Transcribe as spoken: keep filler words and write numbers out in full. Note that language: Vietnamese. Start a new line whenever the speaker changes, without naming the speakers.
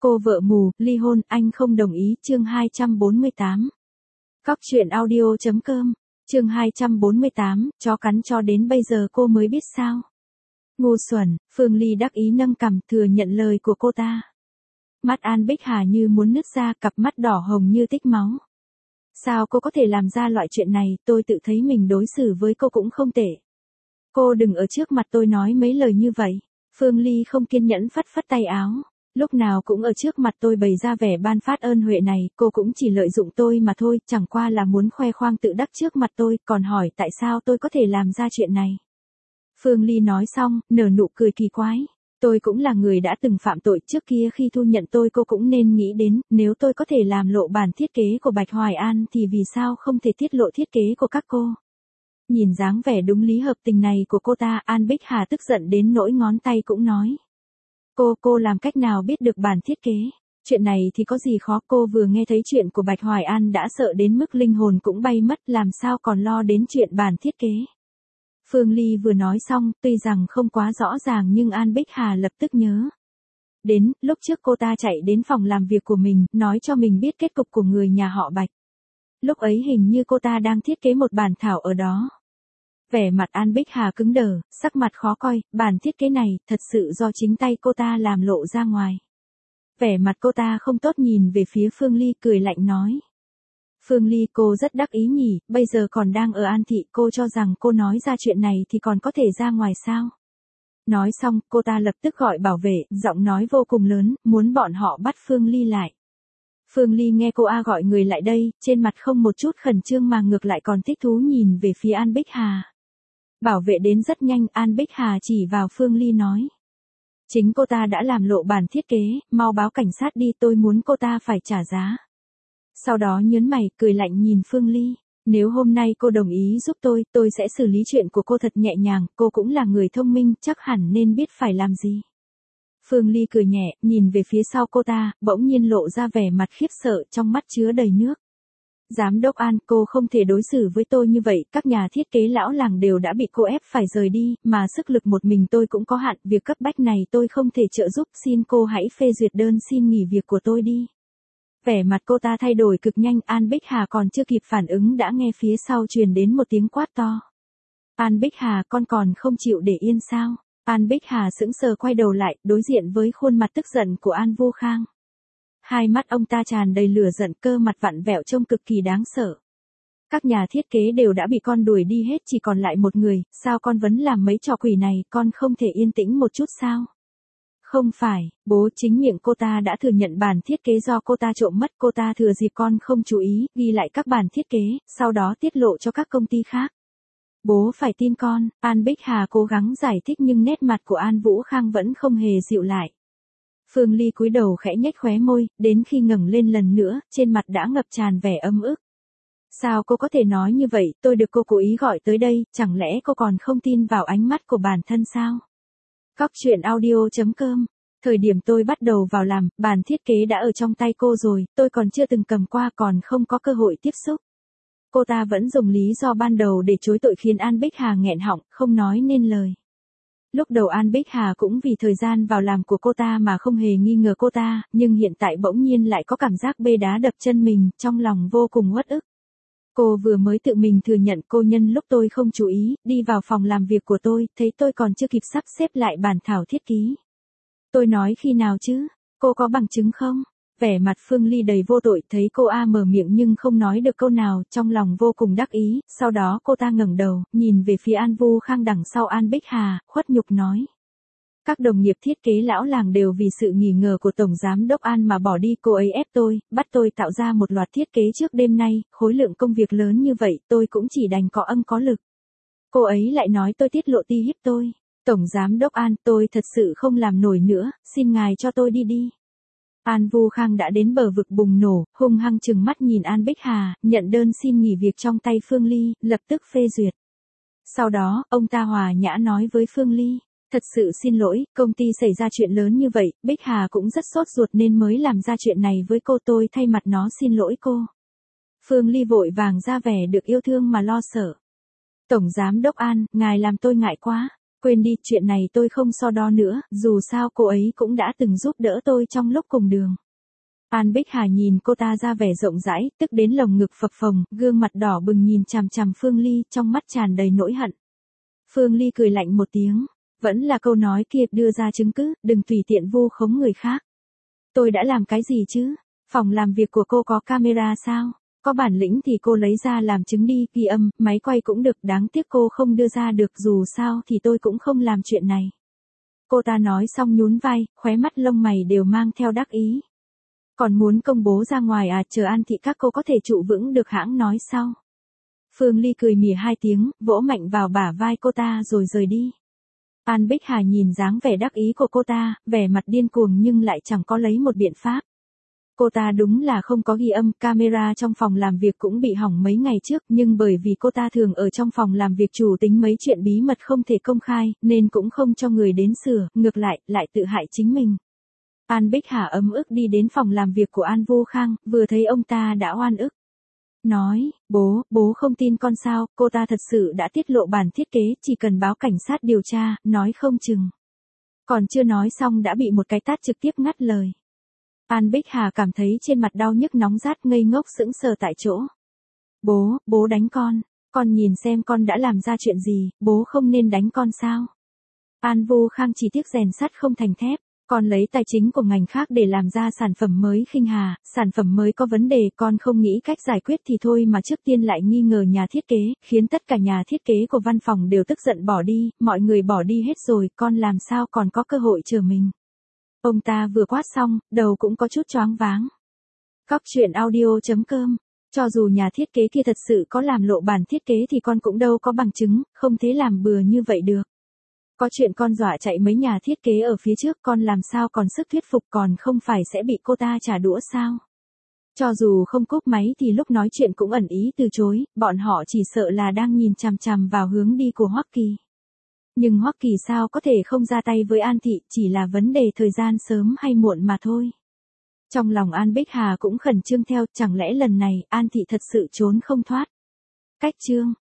Cô vợ mù, ly hôn, anh không đồng ý, chương hai trăm bốn mươi tám. Cóc truyện audio chấm com, chương hai trăm bốn mươi tám, chó cắn cho đến bây giờ cô mới biết sao. Ngu xuẩn, Phương Ly đắc ý nâng cằm thừa nhận lời của cô ta. Mắt An Bích Hà như muốn nứt ra, cặp mắt đỏ hồng như tích máu. Sao cô có thể làm ra loại chuyện này, tôi tự thấy mình đối xử với cô cũng không tệ. Cô đừng ở trước mặt tôi nói mấy lời như vậy. Phương Ly không kiên nhẫn phất phất tay áo. Lúc nào cũng ở trước mặt tôi bày ra vẻ ban phát ơn huệ này, cô cũng chỉ lợi dụng tôi mà thôi, chẳng qua là muốn khoe khoang tự đắc trước mặt tôi, còn hỏi tại sao tôi có thể làm ra chuyện này. Phương Ly nói xong, nở nụ cười kỳ quái. Tôi cũng là người đã từng phạm tội, trước kia khi thu nhận tôi cô cũng nên nghĩ đến, nếu tôi có thể làm lộ bản thiết kế của Bạch Hoài An thì vì sao không thể tiết lộ thiết kế của các cô. Nhìn dáng vẻ đúng lý hợp tình này của cô ta, An Bích Hà tức giận đến nỗi ngón tay cũng nói. Cô, cô làm cách nào biết được bản thiết kế? Chuyện này thì có gì khó, cô vừa nghe thấy chuyện của Bạch Hoài An đã sợ đến mức linh hồn cũng bay mất, làm sao còn lo đến chuyện bản thiết kế. Phương Ly vừa nói xong, tuy rằng không quá rõ ràng nhưng An Bích Hà lập tức nhớ. Đến, lúc trước cô ta chạy đến phòng làm việc của mình, nói cho mình biết kết cục của người nhà họ Bạch. Lúc ấy hình như cô ta đang thiết kế một bản thảo ở đó. Vẻ mặt An Bích Hà cứng đờ, sắc mặt khó coi, bản thiết kế này thật sự do chính tay cô ta làm lộ ra ngoài. Vẻ mặt cô ta không tốt nhìn về phía Phương Ly cười lạnh nói. Phương Ly, cô rất đắc ý nhỉ, bây giờ còn đang ở An Thị, cô cho rằng cô nói ra chuyện này thì còn có thể ra ngoài sao? Nói xong, cô ta lập tức gọi bảo vệ, giọng nói vô cùng lớn, muốn bọn họ bắt Phương Ly lại. Phương Ly nghe cô A gọi người lại đây, trên mặt không một chút khẩn trương mà ngược lại còn thích thú nhìn về phía An Bích Hà. Bảo vệ đến rất nhanh, An Bích Hà chỉ vào Phương Ly nói. Chính cô ta đã làm lộ bản thiết kế, mau báo cảnh sát đi, tôi muốn cô ta phải trả giá. Sau đó nhớn mày, cười lạnh nhìn Phương Ly. Nếu hôm nay cô đồng ý giúp tôi, tôi sẽ xử lý chuyện của cô thật nhẹ nhàng, cô cũng là người thông minh, chắc hẳn nên biết phải làm gì. Phương Ly cười nhẹ, nhìn về phía sau cô ta, bỗng nhiên lộ ra vẻ mặt khiếp sợ, trong mắt chứa đầy nước. Giám đốc An, cô không thể đối xử với tôi như vậy, các nhà thiết kế lão làng đều đã bị cô ép phải rời đi, mà sức lực một mình tôi cũng có hạn, việc cấp bách này tôi không thể trợ giúp, xin cô hãy phê duyệt đơn xin nghỉ việc của tôi đi. Vẻ mặt cô ta thay đổi cực nhanh, An Bích Hà còn chưa kịp phản ứng đã nghe phía sau truyền đến một tiếng quát to. An Bích Hà, con còn không chịu để yên sao? An Bích Hà sững sờ quay đầu lại, đối diện với khuôn mặt tức giận của An Vô Khang. Hai mắt ông ta tràn đầy lửa giận, cơ mặt vặn vẹo trông cực kỳ đáng sợ. Các nhà thiết kế đều đã bị con đuổi đi hết, chỉ còn lại một người, sao con vẫn làm mấy trò quỷ này, con không thể yên tĩnh một chút sao? Không phải, bố, chính miệng cô ta đã thừa nhận bản thiết kế do cô ta trộm mất, cô ta thừa dịp con không chú ý, ghi lại các bản thiết kế, sau đó tiết lộ cho các công ty khác. Bố phải tin con, An Bích Hà cố gắng giải thích nhưng nét mặt của An Vũ Khang vẫn không hề dịu lại. Phương Ly cúi đầu khẽ nhếch khóe môi, đến khi ngẩng lên lần nữa, trên mặt đã ngập tràn vẻ âm ức. Sao cô có thể nói như vậy, tôi được cô cố ý gọi tới đây, chẳng lẽ cô còn không tin vào ánh mắt của bản thân sao? Cóc truyện audio chấm com. Thời điểm tôi bắt đầu vào làm, bản thiết kế đã ở trong tay cô rồi, tôi còn chưa từng cầm qua, còn không có cơ hội tiếp xúc. Cô ta vẫn dùng lý do ban đầu để chối tội khiến An Bích Hà nghẹn họng, không nói nên lời. Lúc đầu An Bích Hà cũng vì thời gian vào làm của cô ta mà không hề nghi ngờ cô ta, nhưng hiện tại bỗng nhiên lại có cảm giác bê đá đập chân mình, trong lòng vô cùng uất ức. Cô vừa mới tự mình thừa nhận cô nhân lúc tôi không chú ý, đi vào phòng làm việc của tôi, thấy tôi còn chưa kịp sắp xếp lại bản thảo thiết kế. Tôi nói khi nào chứ? Cô có bằng chứng không? Vẻ mặt Phương Ly đầy vô tội, thấy cô A mở miệng nhưng không nói được câu nào, trong lòng vô cùng đắc ý, sau đó cô ta ngẩng đầu, nhìn về phía An Vu Khang đằng sau An Bích Hà, khuất nhục nói. Các đồng nghiệp thiết kế lão làng đều vì sự nghi ngờ của Tổng Giám Đốc An mà bỏ đi, cô ấy ép tôi, bắt tôi tạo ra một loạt thiết kế trước đêm nay, khối lượng công việc lớn như vậy, tôi cũng chỉ đành có âm có lực. Cô ấy lại nói tôi tiết lộ ti hiếp tôi. Tổng Giám Đốc An, tôi thật sự không làm nổi nữa, xin ngài cho tôi đi đi. An Vu Khang đã đến bờ vực bùng nổ, hung hăng trừng mắt nhìn An Bích Hà, nhận đơn xin nghỉ việc trong tay Phương Ly, lập tức phê duyệt. Sau đó, ông ta hòa nhã nói với Phương Ly, thật sự xin lỗi, công ty xảy ra chuyện lớn như vậy, Bích Hà cũng rất sốt ruột nên mới làm ra chuyện này với cô, tôi thay mặt nó xin lỗi cô. Phương Ly vội vàng ra vẻ được yêu thương mà lo sợ. Tổng Giám Đốc An, ngài làm tôi ngại quá. Quên đi, chuyện này tôi không so đo nữa, dù sao cô ấy cũng đã từng giúp đỡ tôi trong lúc cùng đường. An Bích Hà nhìn cô ta ra vẻ rộng rãi, tức đến lồng ngực phập phồng, gương mặt đỏ bừng nhìn chằm chằm Phương Ly, trong mắt tràn đầy nỗi hận. Phương Ly cười lạnh một tiếng, vẫn là câu nói kia, đưa ra chứng cứ, đừng tùy tiện vu khống người khác. Tôi đã làm cái gì chứ? Phòng làm việc của cô có camera sao? Có bản lĩnh thì cô lấy ra làm chứng đi, ghi âm, máy quay cũng được, đáng tiếc cô không đưa ra được, dù sao thì tôi cũng không làm chuyện này. Cô ta nói xong nhún vai, khóe mắt lông mày đều mang theo đắc ý. Còn muốn công bố ra ngoài à, chờ An thị các cô có thể trụ vững được hãng nói sau. Phương Ly cười mỉa hai tiếng, vỗ mạnh vào bả vai cô ta rồi rời đi. An Bích Hà nhìn dáng vẻ đắc ý của cô ta, vẻ mặt điên cuồng nhưng lại chẳng có lấy một biện pháp. Cô ta đúng là không có ghi âm, camera trong phòng làm việc cũng bị hỏng mấy ngày trước, nhưng bởi vì cô ta thường ở trong phòng làm việc chủ tính mấy chuyện bí mật không thể công khai, nên cũng không cho người đến sửa, ngược lại, lại tự hại chính mình. An Bích Hà ấm ức đi đến phòng làm việc của An Vô Khang, vừa thấy ông ta đã oan ức. Nói, bố, bố không tin con sao, cô ta thật sự đã tiết lộ bản thiết kế, chỉ cần báo cảnh sát điều tra, nói không chừng. Còn chưa nói xong đã bị một cái tát trực tiếp ngắt lời. An Bích Hà cảm thấy trên mặt đau nhức nóng rát, ngây ngốc sững sờ tại chỗ. Bố, bố đánh con, con nhìn xem con đã làm ra chuyện gì, bố không nên đánh con sao? An Vô Khang chỉ tiếc rèn sắt không thành thép. Con lấy tài chính của ngành khác để làm ra sản phẩm mới khinh hà, sản phẩm mới có vấn đề, con không nghĩ cách giải quyết thì thôi mà trước tiên lại nghi ngờ nhà thiết kế, khiến tất cả nhà thiết kế của văn phòng đều tức giận bỏ đi, mọi người bỏ đi hết rồi, con làm sao còn có cơ hội chờ mình. Ông ta vừa quát xong, đầu cũng có chút choáng váng. Cóc truyện audio chấm com, cho dù nhà thiết kế kia thật sự có làm lộ bản thiết kế thì con cũng đâu có bằng chứng, không thể làm bừa như vậy được. Có chuyện con dọa chạy mấy nhà thiết kế ở phía trước, con làm sao còn sức thuyết phục, còn không phải sẽ bị cô ta trả đũa sao? Cho dù không cúp máy thì lúc nói chuyện cũng ẩn ý từ chối, bọn họ chỉ sợ là đang nhìn chằm chằm vào hướng đi của Hoắc Kỳ. Nhưng Hoắc Kỳ sao có thể không ra tay với An thị, chỉ là vấn đề thời gian sớm hay muộn mà thôi. Trong lòng An Bích Hà cũng khẩn trương theo, chẳng lẽ lần này An thị thật sự trốn không thoát. Cách chương